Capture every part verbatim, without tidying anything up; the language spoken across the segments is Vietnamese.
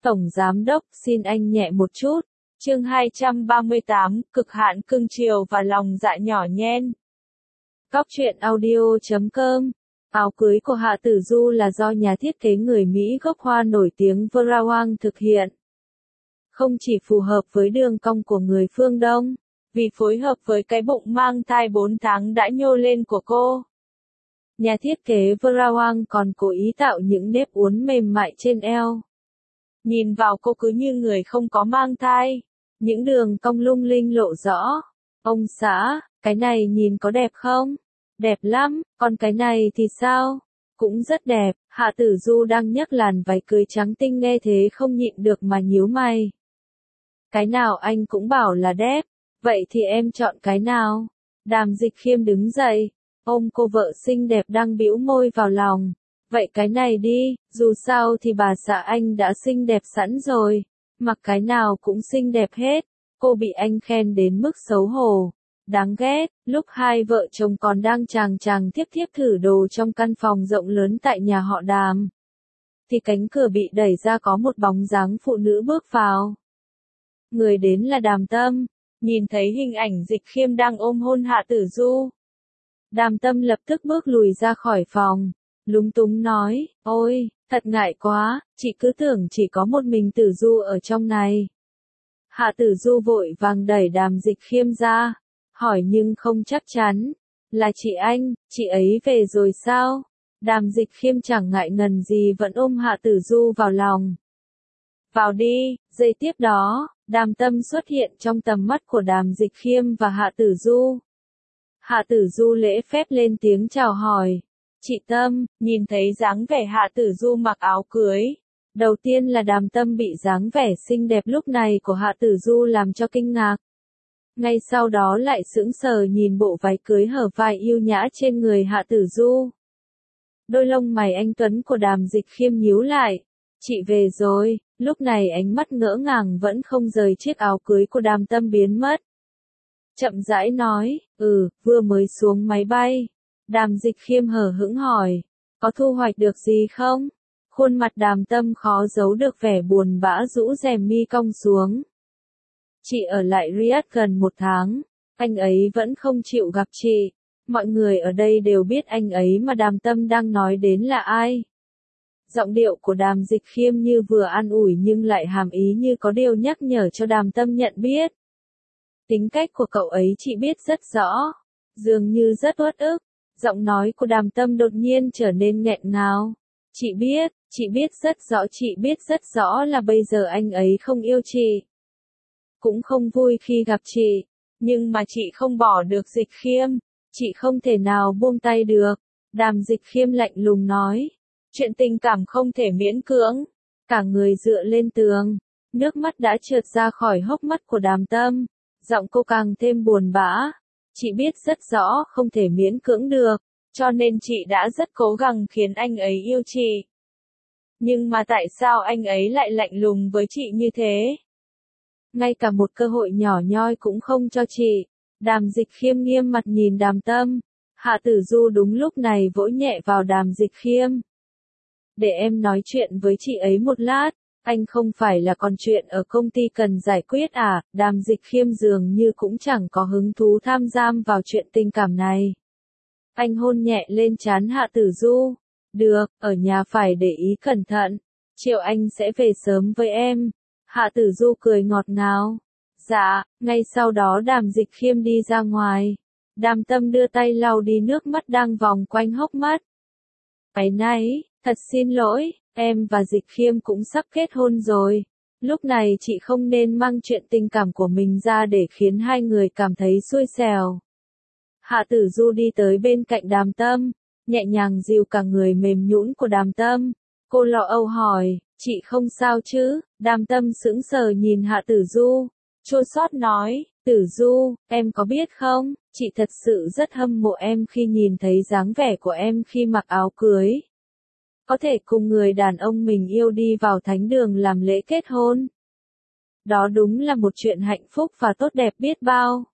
Tổng Giám Đốc, xin anh nhẹ một chút. Chương hai trăm ba mươi tám, cực hạn cưng chiều và lòng dạ nhỏ nhen. Góc truyện audio chấm com. Áo cưới của Hạ Tử Du là do nhà thiết kế người Mỹ gốc Hoa nổi tiếng Vera Wang thực hiện. Không chỉ phù hợp với đường cong của người phương Đông, vì phối hợp với cái bụng mang thai bốn tháng đã nhô lên của cô. Nhà thiết kế Vera Wang còn cố ý tạo những nếp uốn mềm mại trên eo. Nhìn vào cô cứ như người không có mang thai. Những đường cong lung linh lộ rõ. Ông xã, cái này nhìn có đẹp không? Đẹp lắm, còn cái này thì sao? Cũng rất đẹp. Hạ Tử Du đang nhấc làn váy cưới trắng tinh nghe thế không nhịn được mà nhíu mày. Cái nào anh cũng bảo là đẹp. Vậy thì em chọn cái nào? Đàm Dịch Khiêm đứng dậy, ôm cô vợ xinh đẹp đang bĩu môi vào lòng. Vậy cái này đi, dù sao thì bà xã anh đã xinh đẹp sẵn rồi, mặc cái nào cũng xinh đẹp hết. Cô bị anh khen đến mức xấu hổ. Đáng ghét, lúc hai vợ chồng còn đang chàng chàng thiếp thiếp thử đồ trong căn phòng rộng lớn tại nhà họ Đàm. Thì cánh cửa bị đẩy ra có một bóng dáng phụ nữ bước vào. Người đến là Đàm Tâm, nhìn thấy hình ảnh Dịch Khiêm đang ôm hôn Hạ Tử Du. Đàm Tâm lập tức bước lùi ra khỏi phòng. Lúng túng nói, ôi, thật ngại quá, chị cứ tưởng chỉ có một mình Tử Du ở trong này. Hạ Tử Du vội vàng đẩy Đàm Dịch Khiêm ra, hỏi nhưng không chắc chắn, là chị anh, chị ấy về rồi sao? Đàm Dịch Khiêm chẳng ngại ngần gì vẫn ôm Hạ Tử Du vào lòng. Vào đi, giây tiếp đó, Đàm Tâm xuất hiện trong tầm mắt của Đàm Dịch Khiêm và Hạ Tử Du. Hạ Tử Du lễ phép lên tiếng chào hỏi. Chị Tâm, nhìn thấy dáng vẻ Hạ Tử Du mặc áo cưới. Đầu tiên là Đàm Tâm bị dáng vẻ xinh đẹp lúc này của Hạ Tử Du làm cho kinh ngạc. Ngay sau đó lại sững sờ nhìn bộ váy cưới hở vai yêu nhã trên người Hạ Tử Du. Đôi lông mày anh tuấn của Đàm Dịch Khiêm nhíu lại. Chị về rồi, lúc này ánh mắt ngỡ ngàng vẫn không rời chiếc áo cưới của Đàm Tâm biến mất. Chậm rãi nói, ừ, vừa mới xuống máy bay. Đàm Dịch Khiêm hờ hững hỏi, có thu hoạch được gì không? Khuôn mặt Đàm Tâm khó giấu được vẻ buồn bã rũ rèm mi cong xuống. Chị ở lại Riyadh gần một tháng, anh ấy vẫn không chịu gặp chị. Mọi người ở đây đều biết anh ấy mà Đàm Tâm đang nói đến là ai. Giọng điệu của Đàm Dịch Khiêm như vừa an ủi nhưng lại hàm ý như có điều nhắc nhở cho Đàm Tâm nhận biết. Tính cách của cậu ấy chị biết rất rõ, dường như rất uất ức. Giọng nói của Đàm Tâm đột nhiên trở nên nghẹn ngào. Chị biết, chị biết rất rõ chị biết rất rõ là bây giờ anh ấy không yêu chị. Cũng không vui khi gặp chị. Nhưng mà chị không bỏ được Dịch Khiêm. Chị không thể nào buông tay được. Đàm Dịch Khiêm lạnh lùng nói. Chuyện tình cảm không thể miễn cưỡng. Cả người dựa lên tường. Nước mắt đã trượt ra khỏi hốc mắt của Đàm Tâm. Giọng cô càng thêm buồn bã. Chị biết rất rõ không thể miễn cưỡng được, cho nên chị đã rất cố gắng khiến anh ấy yêu chị. Nhưng mà tại sao anh ấy lại lạnh lùng với chị như thế? Ngay cả một cơ hội nhỏ nhoi cũng không cho chị. Đàm Dịch Khiêm nghiêm mặt nhìn Đàm Tâm. Hạ Tử Du đúng lúc này vỗ nhẹ vào Đàm Dịch Khiêm. Để em nói chuyện với chị ấy một lát. Anh không phải là còn chuyện ở công ty cần giải quyết à? Đàm Dịch Khiêm dường như cũng chẳng có hứng thú tham gia vào chuyện tình cảm này. Anh hôn nhẹ lên trán Hạ Tử Du. Được, ở nhà phải để ý cẩn thận. Chiều anh sẽ về sớm với em. Hạ Tử Du cười ngọt ngào. Dạ, ngay sau đó Đàm Dịch Khiêm đi ra ngoài. Đàm Tâm đưa tay lau đi nước mắt đang vòng quanh hốc mắt. Cái này, thật xin lỗi. Em và Dịch Khiêm cũng sắp kết hôn rồi. Lúc này chị không nên mang chuyện tình cảm của mình ra để khiến hai người cảm thấy xui xẻo. Hạ Tử Du đi tới bên cạnh Đàm Tâm, nhẹ nhàng dìu cả người mềm nhũn của Đàm Tâm. Cô lo âu hỏi, chị không sao chứ? Đàm Tâm sững sờ nhìn Hạ Tử Du, chua xót nói, Tử Du, em có biết không, chị thật sự rất hâm mộ em khi nhìn thấy dáng vẻ của em khi mặc áo cưới. Có thể cùng người đàn ông mình yêu đi vào thánh đường làm lễ kết hôn. Đó đúng là một chuyện hạnh phúc và tốt đẹp biết bao.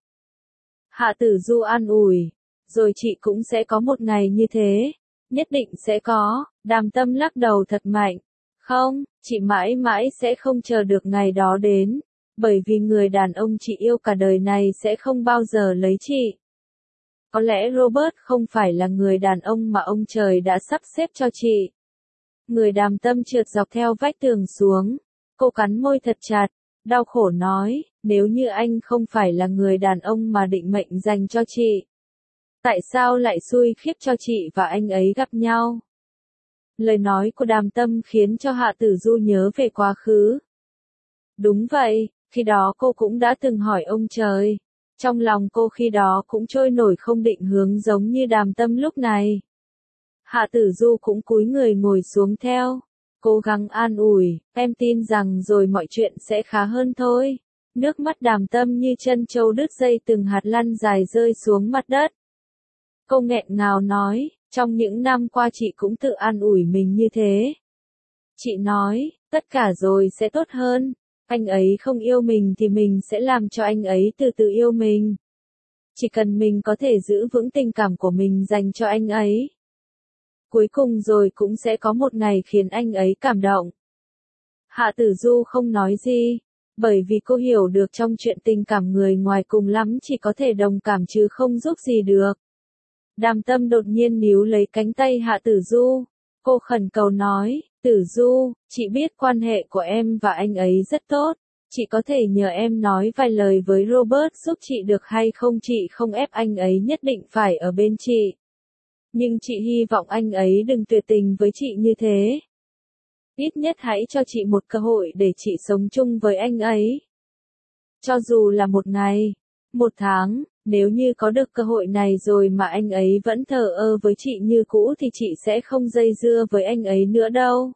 Hạ Tử Du an ủi, rồi chị cũng sẽ có một ngày như thế. Nhất định sẽ có. Đàm Tâm lắc đầu thật mạnh. Không, chị mãi mãi sẽ không chờ được ngày đó đến, bởi vì người đàn ông chị yêu cả đời này sẽ không bao giờ lấy chị. Có lẽ Robert không phải là người đàn ông mà ông trời đã sắp xếp cho chị. Người Đàm Tâm trượt dọc theo vách tường xuống, cô cắn môi thật chặt, đau khổ nói, nếu như anh không phải là người đàn ông mà định mệnh dành cho chị, tại sao lại xui khiếp cho chị và anh ấy gặp nhau? Lời nói của Đàm Tâm khiến cho Hạ Tử Du nhớ về quá khứ. Đúng vậy, khi đó cô cũng đã từng hỏi ông trời. Trong lòng cô khi đó cũng trôi nổi không định hướng giống như Đàm Tâm lúc này. Hạ Tử Du cũng cúi người ngồi xuống theo, cố gắng an ủi, em tin rằng rồi mọi chuyện sẽ khá hơn thôi. Nước mắt Đàm Tâm như chân trâu đứt dây từng hạt lăn dài rơi xuống mặt đất. Cô nghẹn ngào nói, trong những năm qua chị cũng tự an ủi mình như thế. Chị nói, tất cả rồi sẽ tốt hơn, anh ấy không yêu mình thì mình sẽ làm cho anh ấy từ từ yêu mình. Chỉ cần mình có thể giữ vững tình cảm của mình dành cho anh ấy. Cuối cùng rồi cũng sẽ có một ngày khiến anh ấy cảm động. Hạ Tử Du không nói gì, bởi vì cô hiểu được trong chuyện tình cảm người ngoài cùng lắm chỉ có thể đồng cảm chứ không giúp gì được. Đàm Tâm đột nhiên níu lấy cánh tay Hạ Tử Du. Cô khẩn cầu nói, Tử Du, chị biết quan hệ của em và anh ấy rất tốt. Chị có thể nhờ em nói vài lời với Robert giúp chị được hay không? Chị không ép anh ấy nhất định phải ở bên chị. Nhưng chị hy vọng anh ấy đừng tuyệt tình với chị như thế. Ít nhất hãy cho chị một cơ hội để chị sống chung với anh ấy. Cho dù là một ngày, một tháng, nếu như có được cơ hội này rồi mà anh ấy vẫn thờ ơ với chị như cũ thì chị sẽ không dây dưa với anh ấy nữa đâu.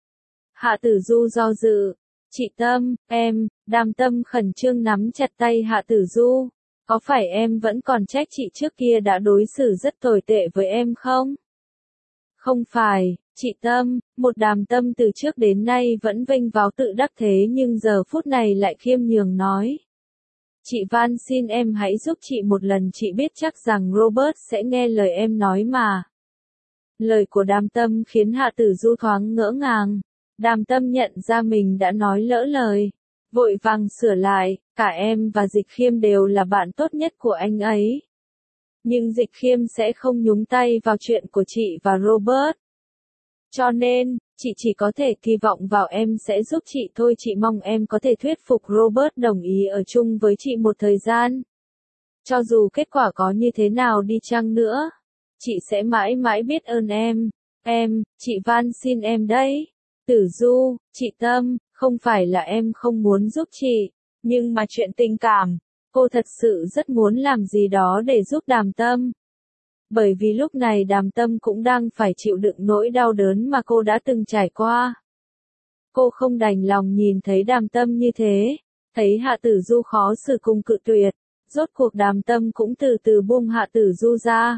Hạ Tử Du do dự. Chị Tâm, em, Đàm Tâm khẩn trương nắm chặt tay Hạ Tử Du. Có phải em vẫn còn trách chị trước kia đã đối xử rất tồi tệ với em không? Không phải, chị Tâm, một Đàm Tâm từ trước đến nay vẫn vênh váo tự đắc thế nhưng giờ phút này lại khiêm nhường nói. Chị van xin em hãy giúp chị một lần, chị biết chắc rằng Robert sẽ nghe lời em nói mà. Lời của Đàm Tâm khiến Hạ Tử Du thoáng ngỡ ngàng. Đàm Tâm nhận ra mình đã nói lỡ lời. Vội vàng sửa lại, cả em và Dịch Khiêm đều là bạn tốt nhất của anh ấy. Nhưng Dịch Khiêm sẽ không nhúng tay vào chuyện của chị và Robert. Cho nên, chị chỉ có thể kỳ vọng vào em sẽ giúp chị thôi. Chị mong em có thể thuyết phục Robert đồng ý ở chung với chị một thời gian. Cho dù kết quả có như thế nào đi chăng nữa, chị sẽ mãi mãi biết ơn em. Em, chị van xin em đấy. Tử Du, chị Tâm, không phải là em không muốn giúp chị, nhưng mà chuyện tình cảm, cô thật sự rất muốn làm gì đó để giúp Đàm Tâm. Bởi vì lúc này Đàm Tâm cũng đang phải chịu đựng nỗi đau đớn mà cô đã từng trải qua. Cô không đành lòng nhìn thấy Đàm Tâm như thế, thấy Hạ Tử Du khó xử cùng cự tuyệt, rốt cuộc Đàm Tâm cũng từ từ buông Hạ Tử Du ra.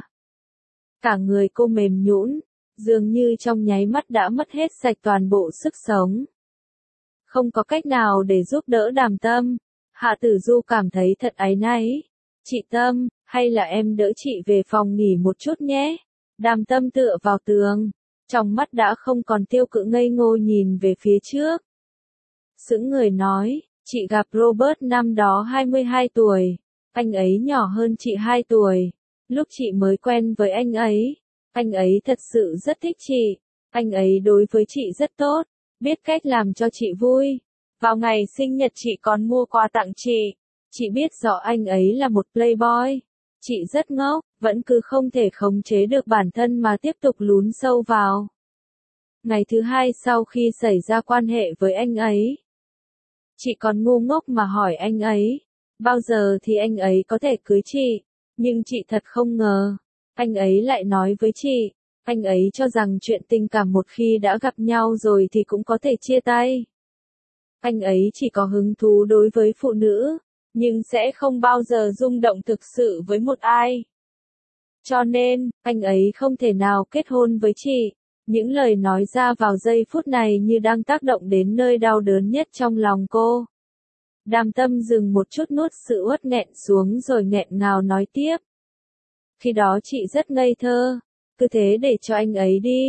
Cả người cô mềm nhũn, dường như trong nháy mắt đã mất hết sạch toàn bộ sức sống. Không có cách nào để giúp đỡ Đàm Tâm, Hạ Tử Du cảm thấy thật áy náy. Chị Tâm, hay là em đỡ chị về phòng nghỉ một chút nhé. Đàm Tâm tựa vào tường, trong mắt đã không còn tiêu cự ngây ngô nhìn về phía trước. Sững người nói, chị gặp Robert năm đó hai mươi hai tuổi, anh ấy nhỏ hơn chị hai tuổi. Lúc chị mới quen với anh ấy, anh ấy thật sự rất thích chị, anh ấy đối với chị rất tốt, biết cách làm cho chị vui. Vào ngày sinh nhật chị còn mua quà tặng chị. Chị biết rõ anh ấy là một playboy. Chị rất ngốc, vẫn cứ không thể khống chế được bản thân mà tiếp tục lún sâu vào. Ngày thứ hai sau khi xảy ra quan hệ với anh ấy, chị còn ngu ngốc mà hỏi anh ấy, bao giờ thì anh ấy có thể cưới chị. Nhưng chị thật không ngờ, anh ấy lại nói với chị, anh ấy cho rằng chuyện tình cảm một khi đã gặp nhau rồi thì cũng có thể chia tay. Anh ấy chỉ có hứng thú đối với phụ nữ, nhưng sẽ không bao giờ rung động thực sự với một ai. Cho nên, anh ấy không thể nào kết hôn với chị. Những lời nói ra vào giây phút này như đang tác động đến nơi đau đớn nhất trong lòng cô. Đàm Tâm dừng một chút nuốt sự uất nghẹn xuống rồi nghẹn ngào nói tiếp. Khi đó chị rất ngây thơ, cứ thế để cho anh ấy đi.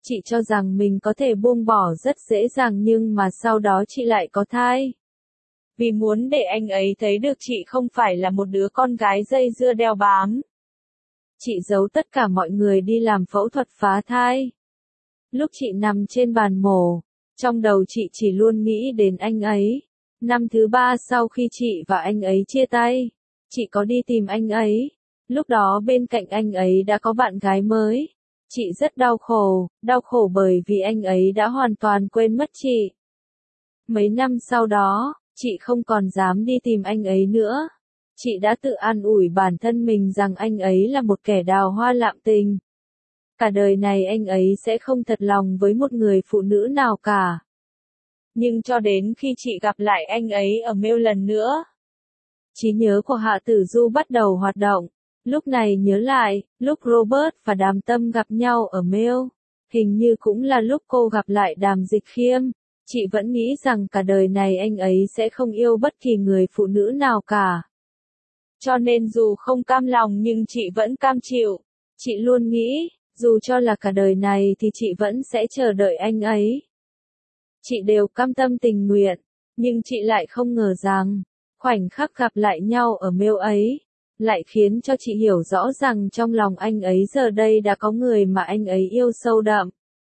Chị cho rằng mình có thể buông bỏ rất dễ dàng nhưng mà sau đó chị lại có thai. Vì muốn để anh ấy thấy được chị không phải là một đứa con gái dây dưa đeo bám. Chị giấu tất cả mọi người đi làm phẫu thuật phá thai. Lúc chị nằm trên bàn mổ, trong đầu chị chỉ luôn nghĩ đến anh ấy. Năm thứ ba sau khi chị và anh ấy chia tay, chị có đi tìm anh ấy. Lúc đó bên cạnh anh ấy đã có bạn gái mới. Chị rất đau khổ, đau khổ bởi vì anh ấy đã hoàn toàn quên mất chị. Mấy năm sau đó, chị không còn dám đi tìm anh ấy nữa. Chị đã tự an ủi bản thân mình rằng anh ấy là một kẻ đào hoa lạm tình. Cả đời này anh ấy sẽ không thật lòng với một người phụ nữ nào cả. Nhưng cho đến khi chị gặp lại anh ấy ở mail lần nữa, trí nhớ của Hạ Tử Du bắt đầu hoạt động. Lúc này nhớ lại, lúc Robert và Đàm Tâm gặp nhau ở mail, hình như cũng là lúc cô gặp lại Đàm Dịch Khiêm. Chị vẫn nghĩ rằng cả đời này anh ấy sẽ không yêu bất kỳ người phụ nữ nào cả. Cho nên dù không cam lòng nhưng chị vẫn cam chịu. Chị luôn nghĩ, dù cho là cả đời này thì chị vẫn sẽ chờ đợi anh ấy. Chị đều cam tâm tình nguyện, nhưng chị lại không ngờ rằng, khoảnh khắc gặp lại nhau ở mail ấy, lại khiến cho chị hiểu rõ rằng trong lòng anh ấy giờ đây đã có người mà anh ấy yêu sâu đậm.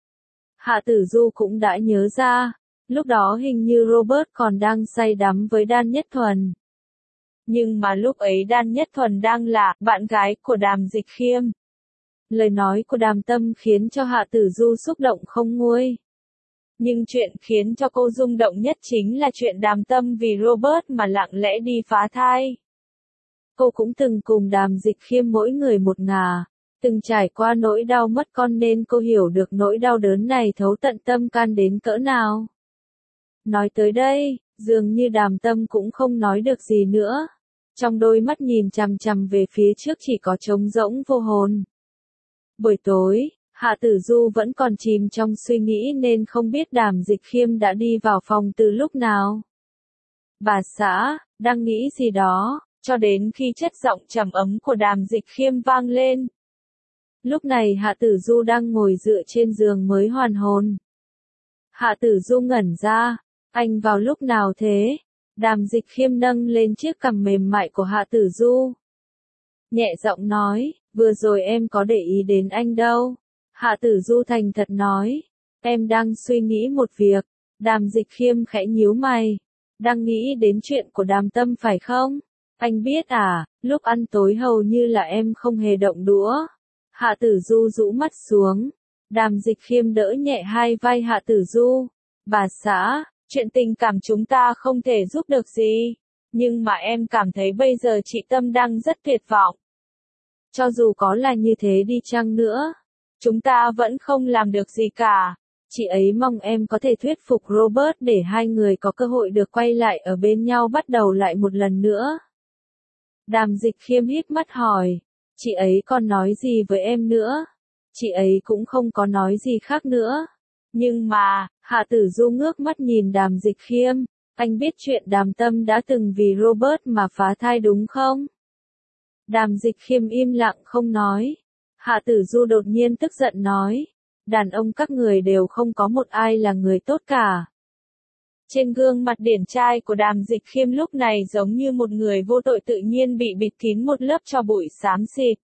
Hạ Tử Du cũng đã nhớ ra, lúc đó hình như Robert còn đang say đắm với Đan Nhất Thuần. Nhưng mà lúc ấy Đan Nhất Thuần đang là bạn gái của Đàm Dịch Khiêm. Lời nói của Đàm Tâm khiến cho Hạ Tử Du xúc động không nguôi. Nhưng chuyện khiến cho cô rung động nhất chính là chuyện Đàm Tâm vì Robert mà lặng lẽ đi phá thai. Cô cũng từng cùng Đàm Dịch Khiêm mỗi người một ngả, từng trải qua nỗi đau mất con nên cô hiểu được nỗi đau đớn này thấu tận tâm can đến cỡ nào. Nói tới đây, dường như Đàm Tâm cũng không nói được gì nữa. Trong đôi mắt nhìn chằm chằm về phía trước chỉ có trống rỗng vô hồn. Buổi tối, Hạ Tử Du vẫn còn chìm trong suy nghĩ nên không biết Đàm Dịch Khiêm đã đi vào phòng từ lúc nào. Bà xã, đang nghĩ gì đó, cho đến khi chất giọng trầm ấm của Đàm Dịch Khiêm vang lên. Lúc này Hạ Tử Du đang ngồi dựa trên giường mới hoàn hồn. Hạ Tử Du ngẩn ra, anh vào lúc nào thế? Đàm Dịch Khiêm nâng lên chiếc cằm mềm mại của Hạ Tử Du. Nhẹ giọng nói, vừa rồi em có để ý đến anh đâu. Hạ Tử Du thành thật nói, em đang suy nghĩ một việc. Đàm Dịch Khiêm khẽ nhíu mày. Đang nghĩ đến chuyện của Đàm Tâm phải không? Anh biết à, lúc ăn tối hầu như là em không hề động đũa. Hạ Tử Du rũ mắt xuống. Đàm Dịch Khiêm đỡ nhẹ hai vai Hạ Tử Du. Bà xã, chuyện tình cảm chúng ta không thể giúp được gì. Nhưng mà em cảm thấy bây giờ chị Tâm đang rất tuyệt vọng. Cho dù có là như thế đi chăng nữa, chúng ta vẫn không làm được gì cả. Chị ấy mong em có thể thuyết phục Robert để hai người có cơ hội được quay lại ở bên nhau bắt đầu lại một lần nữa. Đàm Dịch Khiêm híp mắt hỏi, chị ấy còn nói gì với em nữa? Chị ấy cũng không có nói gì khác nữa. Nhưng mà, Hạ Tử Du ngước mắt nhìn Đàm Dịch Khiêm, anh biết chuyện Đàm Tâm đã từng vì Robert mà phá thai đúng không? Đàm Dịch Khiêm im lặng không nói. Hạ Tử Du đột nhiên tức giận nói, đàn ông các người đều không có một ai là người tốt cả. Trên gương mặt điển trai của Đàm Dịch Khiêm lúc này giống như một người vô tội tự nhiên bị bịt kín một lớp tro bụi xám xịt.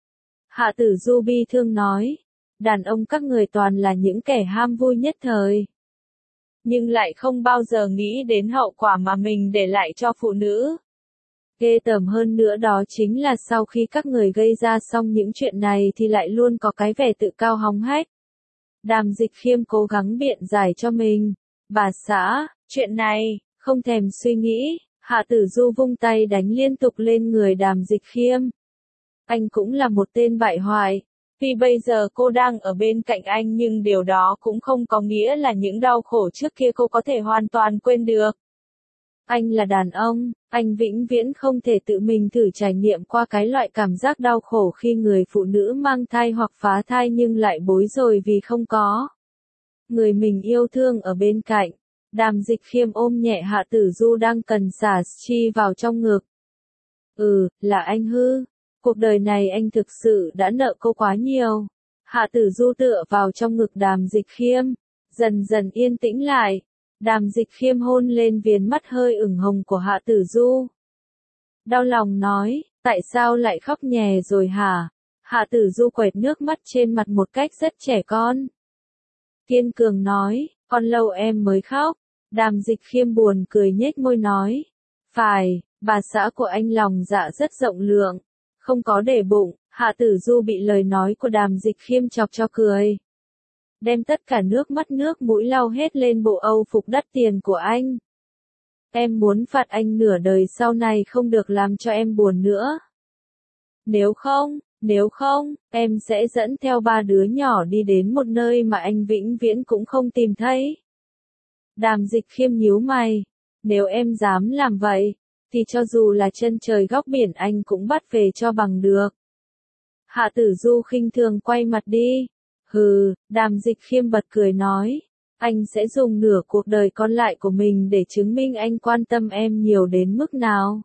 Hạ Tử Du bi thương nói, đàn ông các người toàn là những kẻ ham vui nhất thời. Nhưng lại không bao giờ nghĩ đến hậu quả mà mình để lại cho phụ nữ. Ghê tởm hơn nữa đó chính là sau khi các người gây ra xong những chuyện này thì lại luôn có cái vẻ tự cao hóng hách. Đàm Dịch Khiêm cố gắng biện giải cho mình. Bà xã, chuyện này, không thèm suy nghĩ. Hạ Tử Du vung tay đánh liên tục lên người Đàm Dịch Khiêm. Anh cũng là một tên bại hoại. Vì bây giờ cô đang ở bên cạnh anh nhưng điều đó cũng không có nghĩa là những đau khổ trước kia cô có thể hoàn toàn quên được. Anh là đàn ông, anh vĩnh viễn không thể tự mình thử trải nghiệm qua cái loại cảm giác đau khổ khi người phụ nữ mang thai hoặc phá thai nhưng lại bối rối vì không có người mình yêu thương ở bên cạnh. Đàm Dịch Khiêm ôm nhẹ Hạ Tử Du đang cần xả chi vào trong ngực. Ừ, là anh hư. Cuộc đời này anh thực sự đã nợ cô quá nhiều. Hạ Tử Du tựa vào trong ngực Đàm Dịch Khiêm, dần dần yên tĩnh lại. Đàm Dịch Khiêm hôn lên viền mắt hơi ửng hồng của Hạ Tử Du. Đau lòng nói, tại sao lại khóc nhè rồi hả? Hạ Tử Du quệt nước mắt trên mặt một cách rất trẻ con. Kiên cường nói, còn lâu em mới khóc. Đàm Dịch Khiêm buồn cười nhếch môi nói, phải, bà xã của anh lòng dạ rất rộng lượng, không có để bụng. Hạ Tử Du bị lời nói của Đàm Dịch Khiêm chọc cho cười. Đem tất cả nước mắt nước mũi lau hết lên bộ âu phục đắt tiền của anh. Em muốn phạt anh nửa đời sau này không được làm cho em buồn nữa. Nếu không, nếu không, em sẽ dẫn theo ba đứa nhỏ đi đến một nơi mà anh vĩnh viễn cũng không tìm thấy. Đàm Dịch Khiêm nhíu mày, nếu em dám làm vậy, thì cho dù là chân trời góc biển anh cũng bắt về cho bằng được. Hạ Tử Du khinh thường quay mặt đi. Hừ, Đàm Dịch Khiêm bật cười nói, anh sẽ dùng nửa cuộc đời còn lại của mình để chứng minh anh quan tâm em nhiều đến mức nào.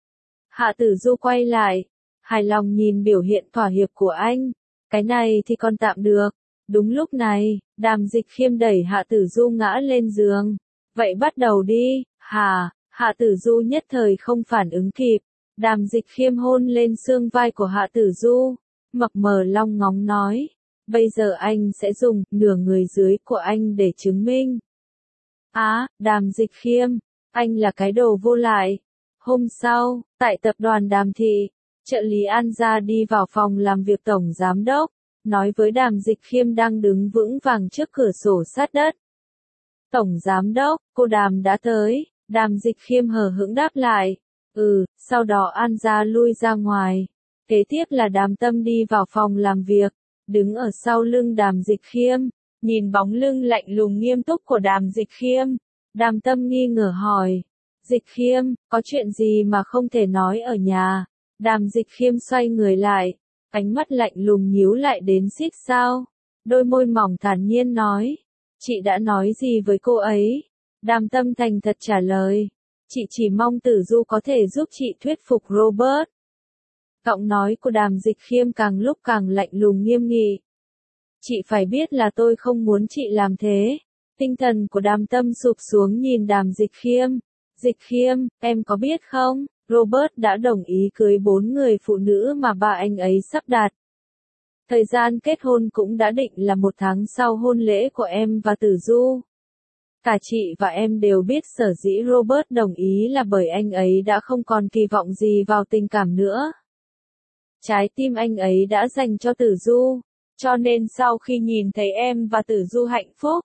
Hạ Tử Du quay lại, hài lòng nhìn biểu hiện thỏa hiệp của anh, cái này thì còn tạm được. Đúng lúc này, Đàm Dịch Khiêm đẩy Hạ Tử Du ngã lên giường. Vậy bắt đầu đi, hà, Hạ Tử Du nhất thời không phản ứng kịp. Đàm Dịch Khiêm hôn lên xương vai của Hạ Tử Du, mập mờ long ngóng nói, bây giờ anh sẽ dùng nửa người dưới của anh để chứng minh. Á, à, Đàm Dịch Khiêm, anh là cái đồ vô lại. Hôm sau, tại tập đoàn Đàm Thị, trợ lý An Gia đi vào phòng làm việc tổng giám đốc, nói với Đàm Dịch Khiêm đang đứng vững vàng trước cửa sổ sát đất. Tổng giám đốc, cô Đàm đã tới. Đàm Dịch Khiêm hờ hững đáp lại. Ừ, sau đó An Gia lui ra ngoài. Kế tiếp là Đàm Tâm đi vào phòng làm việc, đứng ở sau lưng Đàm Dịch Khiêm, nhìn bóng lưng lạnh lùng nghiêm túc của Đàm Dịch Khiêm. Đàm Tâm nghi ngờ hỏi, Dịch Khiêm, có chuyện gì mà không thể nói ở nhà? Đàm Dịch Khiêm xoay người lại, ánh mắt lạnh lùng nhíu lại đến xít sao. Đôi môi mỏng thản nhiên nói, chị đã nói gì với cô ấy? Đàm Tâm thành thật trả lời, chị chỉ mong Tử Du có thể giúp chị thuyết phục Robert. Giọng nói của Đàm Dịch Khiêm càng lúc càng lạnh lùng nghiêm nghị. Chị phải biết là tôi không muốn chị làm thế. Tinh thần của Đàm Tâm sụp xuống nhìn Đàm Dịch Khiêm. Dịch Khiêm, em có biết không, Robert đã đồng ý cưới bốn người phụ nữ mà ba anh ấy sắp đặt. Thời gian kết hôn cũng đã định là một tháng sau hôn lễ của em và Tử Du. Cả chị và em đều biết sở dĩ Robert đồng ý là bởi anh ấy đã không còn kỳ vọng gì vào tình cảm nữa. Trái tim anh ấy đã dành cho Tử Du, cho nên sau khi nhìn thấy em và Tử Du hạnh phúc,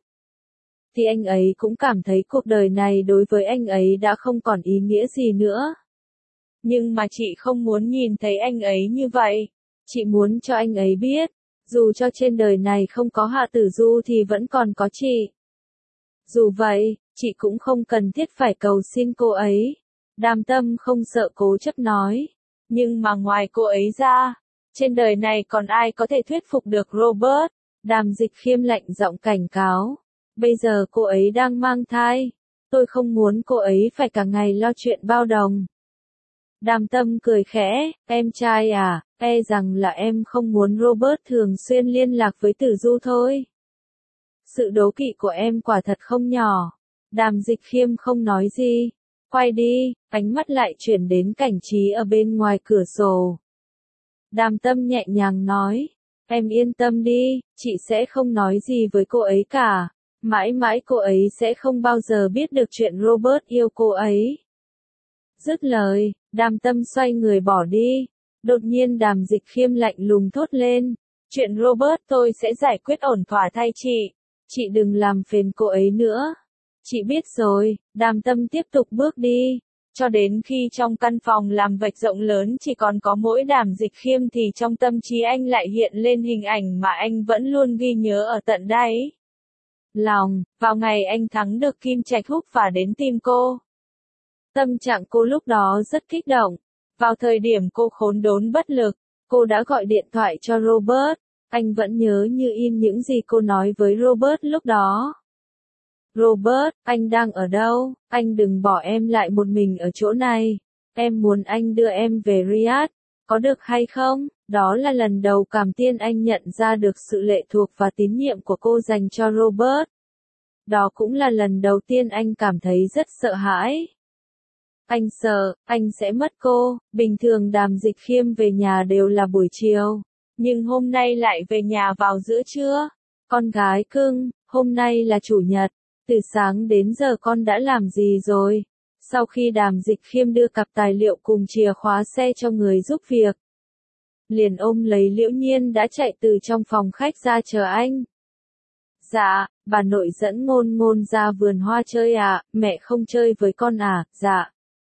thì anh ấy cũng cảm thấy cuộc đời này đối với anh ấy đã không còn ý nghĩa gì nữa. Nhưng mà chị không muốn nhìn thấy anh ấy như vậy. Chị muốn cho anh ấy biết, dù cho trên đời này không có Hạ Tử Du thì vẫn còn có chị. Dù vậy, chị cũng không cần thiết phải cầu xin cô ấy. Đàm Tâm không sợ cố chấp nói. Nhưng mà ngoài cô ấy ra, trên đời này còn ai có thể thuyết phục được Robert? Đàm Dịch Khiêm lạnh giọng cảnh cáo. Bây giờ cô ấy đang mang thai. Tôi không muốn cô ấy phải cả ngày lo chuyện bao đồng. Đàm Tâm cười khẽ, em trai à, e rằng là em không muốn Robert thường xuyên liên lạc với Tử Du thôi. Sự đố kỵ của em quả thật không nhỏ. Đàm Dịch Khiêm không nói gì. Quay đi, ánh mắt lại chuyển đến cảnh trí ở bên ngoài cửa sổ. Đàm Tâm nhẹ nhàng nói, em yên tâm đi, chị sẽ không nói gì với cô ấy cả. Mãi mãi cô ấy sẽ không bao giờ biết được chuyện Robert yêu cô ấy. Dứt lời, Đàm Tâm xoay người bỏ đi. Đột nhiên Đàm Dịch Khiêm lạnh lùng thốt lên, chuyện Robert tôi sẽ giải quyết ổn thỏa thay chị. Chị đừng làm phiền cô ấy nữa. Chị biết rồi. Đàm Tâm tiếp tục bước đi, cho đến khi trong căn phòng làm việc rộng lớn chỉ còn có mỗi Đàm Dịch Khiêm thì trong tâm trí anh lại hiện lên hình ảnh mà anh vẫn luôn ghi nhớ ở tận đáy lòng, vào ngày anh thắng được Kim Trạch Húc và đến tìm cô. Tâm trạng cô lúc đó rất kích động. Vào thời điểm cô khốn đốn bất lực, cô đã gọi điện thoại cho Robert. Anh vẫn nhớ như in những gì cô nói với Robert lúc đó. Robert, anh đang ở đâu? Anh đừng bỏ em lại một mình ở chỗ này. Em muốn anh đưa em về Riyadh. Có được hay không? Đó là lần đầu Cảm Tiên Anh nhận ra được sự lệ thuộc và tín nhiệm của cô dành cho Robert. Đó cũng là lần đầu tiên anh cảm thấy rất sợ hãi. Anh sợ, anh sẽ mất cô. Bình thường Đàm Dịch Khiêm về nhà đều là buổi chiều, nhưng hôm nay lại về nhà vào giữa trưa. Con gái cưng, hôm nay là chủ nhật, từ sáng đến giờ con đã làm gì rồi? Sau khi Đàm Dịch Khiêm đưa cặp tài liệu cùng chìa khóa xe cho người giúp việc, liền ôm lấy Liễu Nhiên đã chạy từ trong phòng khách ra chờ anh. Dạ, bà nội dẫn Ngôn Ngôn ra vườn hoa chơi à, mẹ không chơi với con à, dạ.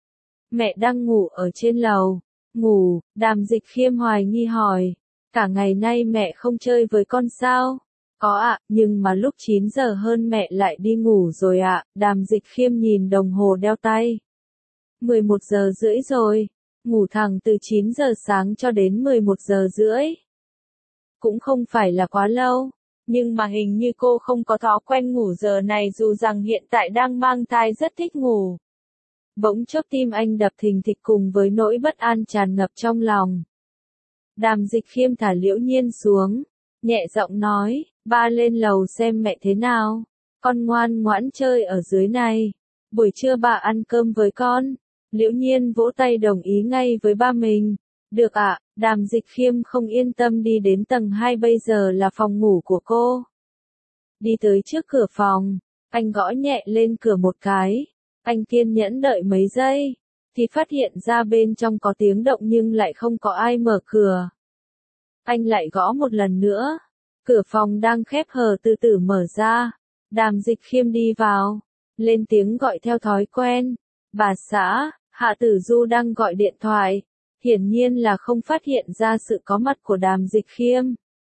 Mẹ đang ngủ ở trên lầu. Ngủ, Đàm Dịch Khiêm hoài nghi hỏi. Cả ngày nay mẹ không chơi với con sao? Có ạ, nhưng mà lúc chín giờ hơn mẹ lại đi ngủ rồi ạ. Đàm Dịch Khiêm nhìn đồng hồ đeo tay. mười một giờ rưỡi rồi. Ngủ thẳng từ chín giờ sáng cho đến mười một giờ rưỡi. Cũng không phải là quá lâu. Nhưng mà hình như cô không có thói quen ngủ giờ này dù rằng hiện tại đang mang thai rất thích ngủ. Bỗng chốc tim anh đập thình thịch cùng với nỗi bất an tràn ngập trong lòng. Đàm Dịch Khiêm thả Liễu Nhiên xuống, nhẹ giọng nói, ba lên lầu xem mẹ thế nào, con ngoan ngoãn chơi ở dưới này, buổi trưa bà ăn cơm với con. Liễu Nhiên vỗ tay đồng ý ngay với ba mình. Được ạ, Đàm Dịch Khiêm không yên tâm đi đến tầng hai, bây giờ là phòng ngủ của cô. Đi tới trước cửa phòng, anh gõ nhẹ lên cửa một cái. Anh kiên nhẫn đợi mấy giây, thì phát hiện ra bên trong có tiếng động nhưng lại không có ai mở cửa. Anh lại gõ một lần nữa, cửa phòng đang khép hờ từ từ mở ra. Đàm Dịch Khiêm đi vào, lên tiếng gọi theo thói quen. Bà xã, Hạ Tử Du đang gọi điện thoại, hiển nhiên là không phát hiện ra sự có mặt của Đàm Dịch Khiêm.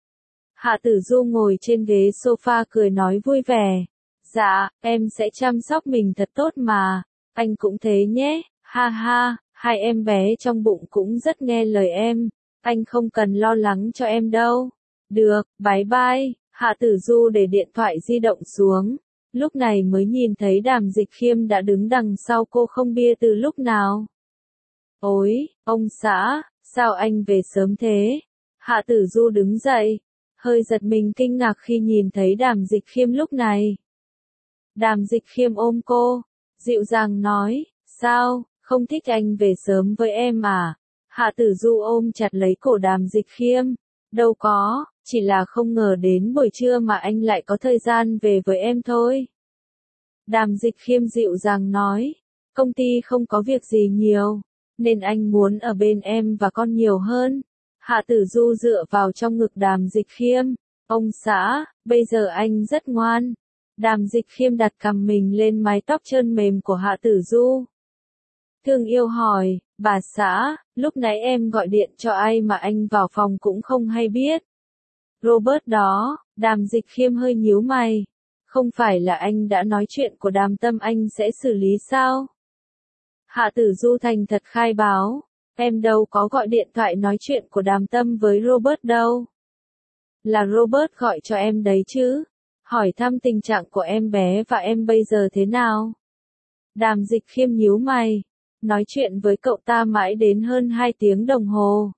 Hạ Tử Du ngồi trên ghế sofa cười nói vui vẻ. Dạ, em sẽ chăm sóc mình thật tốt mà, anh cũng thế nhé, ha ha, hai em bé trong bụng cũng rất nghe lời em, anh không cần lo lắng cho em đâu. Được, bye bye. Hạ Tử Du để điện thoại di động xuống, lúc này mới nhìn thấy Đàm Dịch Khiêm đã đứng đằng sau cô không bia từ lúc nào. Ôi, ông xã, sao anh về sớm thế? Hạ Tử Du đứng dậy, hơi giật mình kinh ngạc khi nhìn thấy Đàm Dịch Khiêm lúc này. Đàm Dịch Khiêm ôm cô, dịu dàng nói, sao, không thích anh về sớm với em à? Hạ Tử Du ôm chặt lấy cổ Đàm Dịch Khiêm, đâu có, chỉ là không ngờ đến buổi trưa mà anh lại có thời gian về với em thôi. Đàm Dịch Khiêm dịu dàng nói, công ty không có việc gì nhiều, nên anh muốn ở bên em và con nhiều hơn. Hạ Tử Du dựa vào trong ngực Đàm Dịch Khiêm, ông xã, bây giờ anh rất ngoan. Đàm Dịch Khiêm đặt cằm mình lên mái tóc trơn mềm của Hạ Tử Du. Thương yêu hỏi, bà xã, lúc nãy em gọi điện cho ai mà anh vào phòng cũng không hay biết. Robert đó. Đàm Dịch Khiêm hơi nhíu mày. Không phải là anh đã nói chuyện của Đàm Tâm anh sẽ xử lý sao? Hạ Tử Du thành thật khai báo, em đâu có gọi điện thoại nói chuyện của Đàm Tâm với Robert đâu. Là Robert gọi cho em đấy chứ. Hỏi thăm tình trạng của em bé và em bây giờ thế nào? Đàm Dịch Khiêm nhíu mày, nói chuyện với cậu ta mãi đến hơn hai tiếng đồng hồ.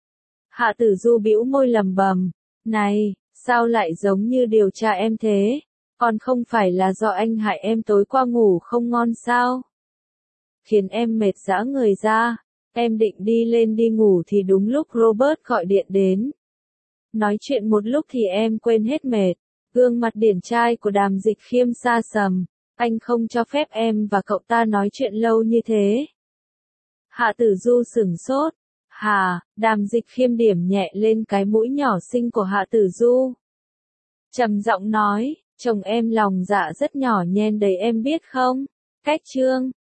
Hạ Tử Du bĩu môi lẩm bẩm, này, sao lại giống như điều tra em thế? Còn không phải là do anh hại em tối qua ngủ không ngon sao? Khiến em mệt rã người ra, em định đi lên đi ngủ thì đúng lúc Robert gọi điện đến. Nói chuyện một lúc thì em quên hết mệt. Gương mặt điển trai của Đàm Dịch Khiêm sa sầm, anh không cho phép em và cậu ta nói chuyện lâu như thế. Hạ Tử Du sửng sốt, hà, Đàm Dịch Khiêm điểm nhẹ lên cái mũi nhỏ xinh của Hạ Tử Du. Trầm giọng nói, chồng em lòng dạ rất nhỏ nhen đấy em biết không? Cách trương,